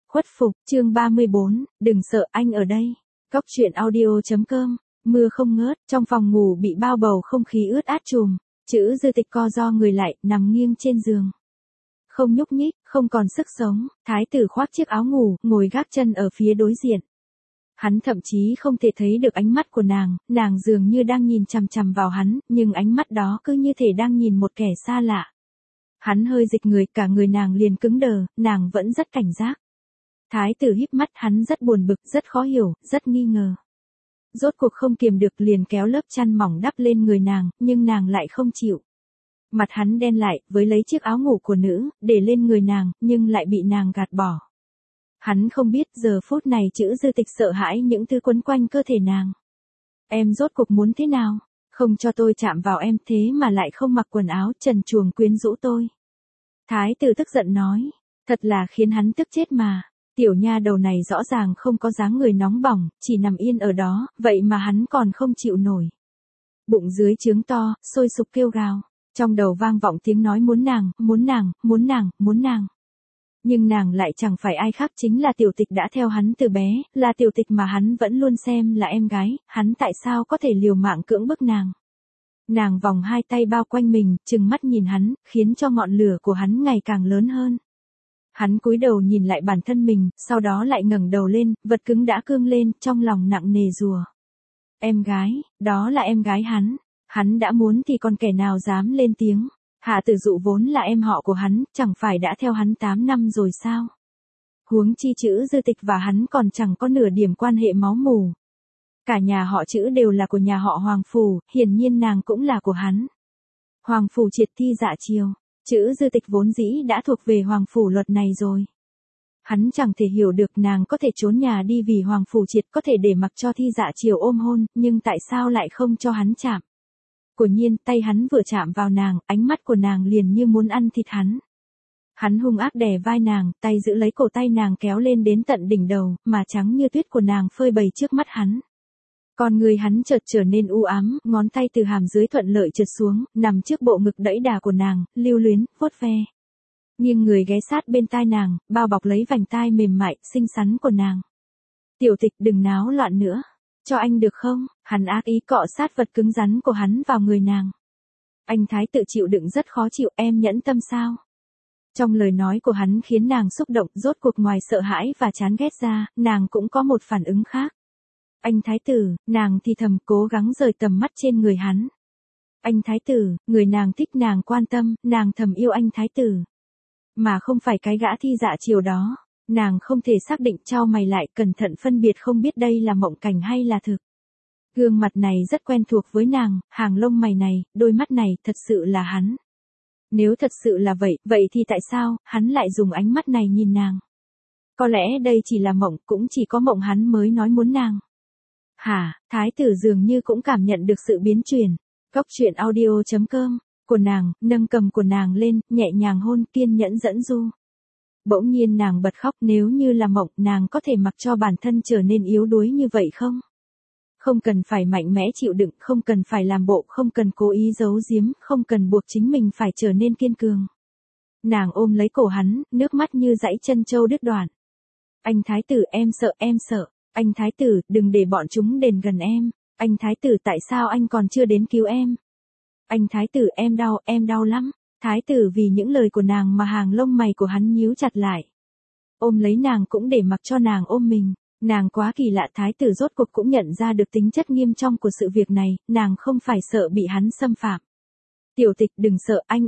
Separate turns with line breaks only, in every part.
Khuất phục, chương 34, đừng sợ anh ở đây. Cóc truyện audio.com, mưa không ngớt, trong phòng ngủ bị bao bầu không khí ướt át trùm, Chữ Dư Tịch co ro người lại, nằm nghiêng trên giường. Không nhúc nhích, không còn sức sống, thái tử khoác chiếc áo ngủ, ngồi gác chân ở phía đối diện. Hắn thậm chí không thể thấy được ánh mắt của nàng dường như đang nhìn chằm chằm vào hắn, nhưng ánh mắt đó cứ như thể đang nhìn một kẻ xa lạ. Hắn hơi dịch người, cả người nàng liền cứng đờ, nàng vẫn rất cảnh giác. Thái tử híp mắt, hắn rất buồn bực, rất khó hiểu, rất nghi ngờ. Rốt cuộc không kiềm được liền kéo lớp chăn mỏng đắp lên người nàng, nhưng nàng lại không chịu. Mặt hắn đen lại, với lấy chiếc áo ngủ của nữ, để lên người nàng, nhưng lại bị nàng gạt bỏ. Hắn không biết giờ phút này Chữ Dư Tịch sợ hãi những thứ quấn quanh cơ thể nàng. Em rốt cuộc muốn thế nào? Không cho tôi chạm vào em thế mà lại không mặc quần áo, trần truồng quyến rũ tôi. Thái tử tức giận nói, thật là khiến hắn tức chết mà. Tiểu nha đầu này rõ ràng không có dáng người nóng bỏng, chỉ nằm yên ở đó, vậy mà hắn còn không chịu nổi. Bụng dưới trướng to, sôi sục kêu gào, trong đầu vang vọng tiếng nói muốn nàng, muốn nàng, muốn nàng, muốn nàng. Nhưng nàng lại chẳng phải ai khác, chính là Tiểu Tịch đã theo hắn từ bé, là Tiểu Tịch mà hắn vẫn luôn xem là em gái, hắn tại sao có thể liều mạng cưỡng bức nàng. Nàng vòng hai tay bao quanh mình, trừng mắt nhìn hắn, khiến cho ngọn lửa của hắn ngày càng lớn hơn. Hắn cúi đầu nhìn lại bản thân mình, sau đó lại ngẩng đầu lên, vật cứng đã cương lên, trong lòng nặng nề rùa. Em gái, đó là em gái hắn đã muốn thì còn kẻ nào dám lên tiếng. Hạ Tử Dụ vốn là em họ của hắn, chẳng phải đã theo hắn 8 năm rồi sao? Huống chi Chữ Dư Tịch và hắn còn chẳng có nửa điểm quan hệ máu mủ. Cả nhà họ Chữ đều là của nhà họ Hoàng Phủ, hiển nhiên nàng cũng là của hắn. Hoàng Phủ triệt thi dạ chiều, Chữ Dư Tịch vốn dĩ đã thuộc về Hoàng Phủ luật này rồi. Hắn chẳng thể hiểu được nàng có thể trốn nhà đi vì Hoàng Phủ triệt, có thể để mặc cho thi dạ chiều ôm hôn, nhưng tại sao lại không cho hắn chạm? Quả nhiên, tay hắn vừa chạm vào nàng, ánh mắt của nàng liền như muốn ăn thịt hắn. Hắn hung ác đè vai nàng, tay giữ lấy cổ tay nàng kéo lên đến tận đỉnh đầu, mà trắng như tuyết của nàng phơi bày trước mắt hắn. Con người hắn chợt trở nên u ám, ngón tay từ hàm dưới thuận lợi trượt xuống, nằm trước bộ ngực đẫy đà của nàng, lưu luyến, vuốt ve. Nghiêng người ghé sát bên tai nàng, bao bọc lấy vành tai mềm mại, xinh xắn của nàng. Tiểu Tịch, đừng náo loạn nữa. Cho anh được không? Hắn ác ý cọ sát vật cứng rắn của hắn vào người nàng. Anh thái tự chịu đựng rất khó chịu, em nhẫn tâm sao? Trong lời nói của hắn khiến nàng xúc động, rốt cuộc ngoài sợ hãi và chán ghét ra, nàng cũng có một phản ứng khác. Anh thái tử, nàng thì thầm cố gắng rời tầm mắt trên người hắn. Anh thái tử, người nàng thích nàng quan tâm, nàng thầm yêu anh thái tử. Mà không phải cái gã thi dạ chiều đó. Nàng không thể xác định, chau mày lại, cẩn thận phân biệt không biết đây là mộng cảnh hay là thực. Gương mặt này rất quen thuộc với nàng, hàng lông mày này, đôi mắt này, thật sự là hắn. Nếu thật sự là vậy, vậy thì tại sao, hắn lại dùng ánh mắt này nhìn nàng? Có lẽ đây chỉ là mộng, cũng chỉ có mộng hắn mới nói muốn nàng. Hả, thái tử dường như cũng cảm nhận được sự biến chuyển. Cóc truyện audio.com, của nàng, nâng cầm của nàng lên, nhẹ nhàng hôn, kiên nhẫn dẫn du. Bỗng nhiên nàng bật khóc, nếu như là mộng, nàng có thể mặc cho bản thân trở nên yếu đuối như vậy không? Không cần phải mạnh mẽ chịu đựng, không cần phải làm bộ, không cần cố ý giấu giếm, không cần buộc chính mình phải trở nên kiên cường. Nàng ôm lấy cổ hắn, nước mắt như dãy chân trâu đứt đoạn. Anh thái tử, em sợ. Anh thái tử, đừng để bọn chúng đến gần em. Anh thái tử, tại sao anh còn chưa đến cứu em? Anh thái tử, em đau lắm. Thái tử vì những lời của nàng mà hàng lông mày của hắn nhíu chặt lại. Ôm lấy nàng cũng để mặc cho nàng ôm mình. Nàng quá kỳ lạ, thái tử rốt cuộc cũng nhận ra được tính chất nghiêm trọng của sự việc này, nàng không phải sợ bị hắn xâm phạm. Tiểu Tịch, đừng sợ, anh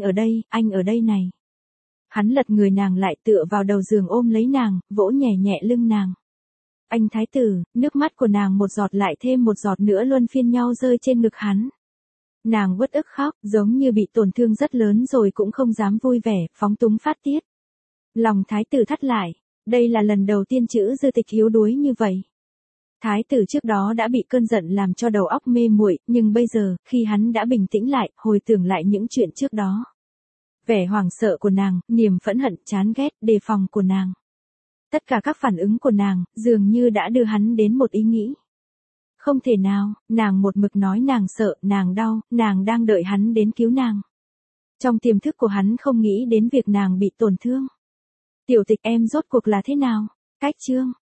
ở đây này. Hắn lật người nàng lại, tựa vào đầu giường ôm lấy nàng, vỗ nhẹ nhẹ lưng nàng. Anh thái tử, nước mắt của nàng một giọt lại thêm một giọt nữa luân phiên nhau rơi trên ngực hắn. Nàng uất ức khóc, giống như bị tổn thương rất lớn rồi cũng không dám vui vẻ, phóng túng phát tiết. Lòng thái tử thắt lại, đây là lần đầu tiên Chữ Dư Tịch yếu đuối như vậy. Thái tử trước đó đã bị cơn giận làm cho đầu óc mê muội, nhưng bây giờ, khi hắn đã bình tĩnh lại, hồi tưởng lại những chuyện trước đó. Vẻ hoảng sợ của nàng, niềm phẫn hận, chán ghét, đề phòng của nàng. Tất cả các phản ứng của nàng, dường như đã đưa hắn đến một ý nghĩ. Không thể nào, nàng một mực nói nàng sợ, nàng đau, nàng đang đợi hắn đến cứu nàng. Trong tiềm thức của hắn không nghĩ đến việc nàng bị tổn thương. Tiểu Tịch, em rốt cuộc là thế nào? Cách chương